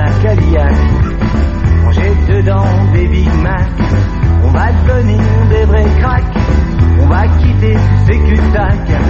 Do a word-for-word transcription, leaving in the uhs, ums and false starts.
la Cadillac. On jette dedans des Big Mac. On va devenir des vrais cracks. On va quitter tous ces cul-de-sac.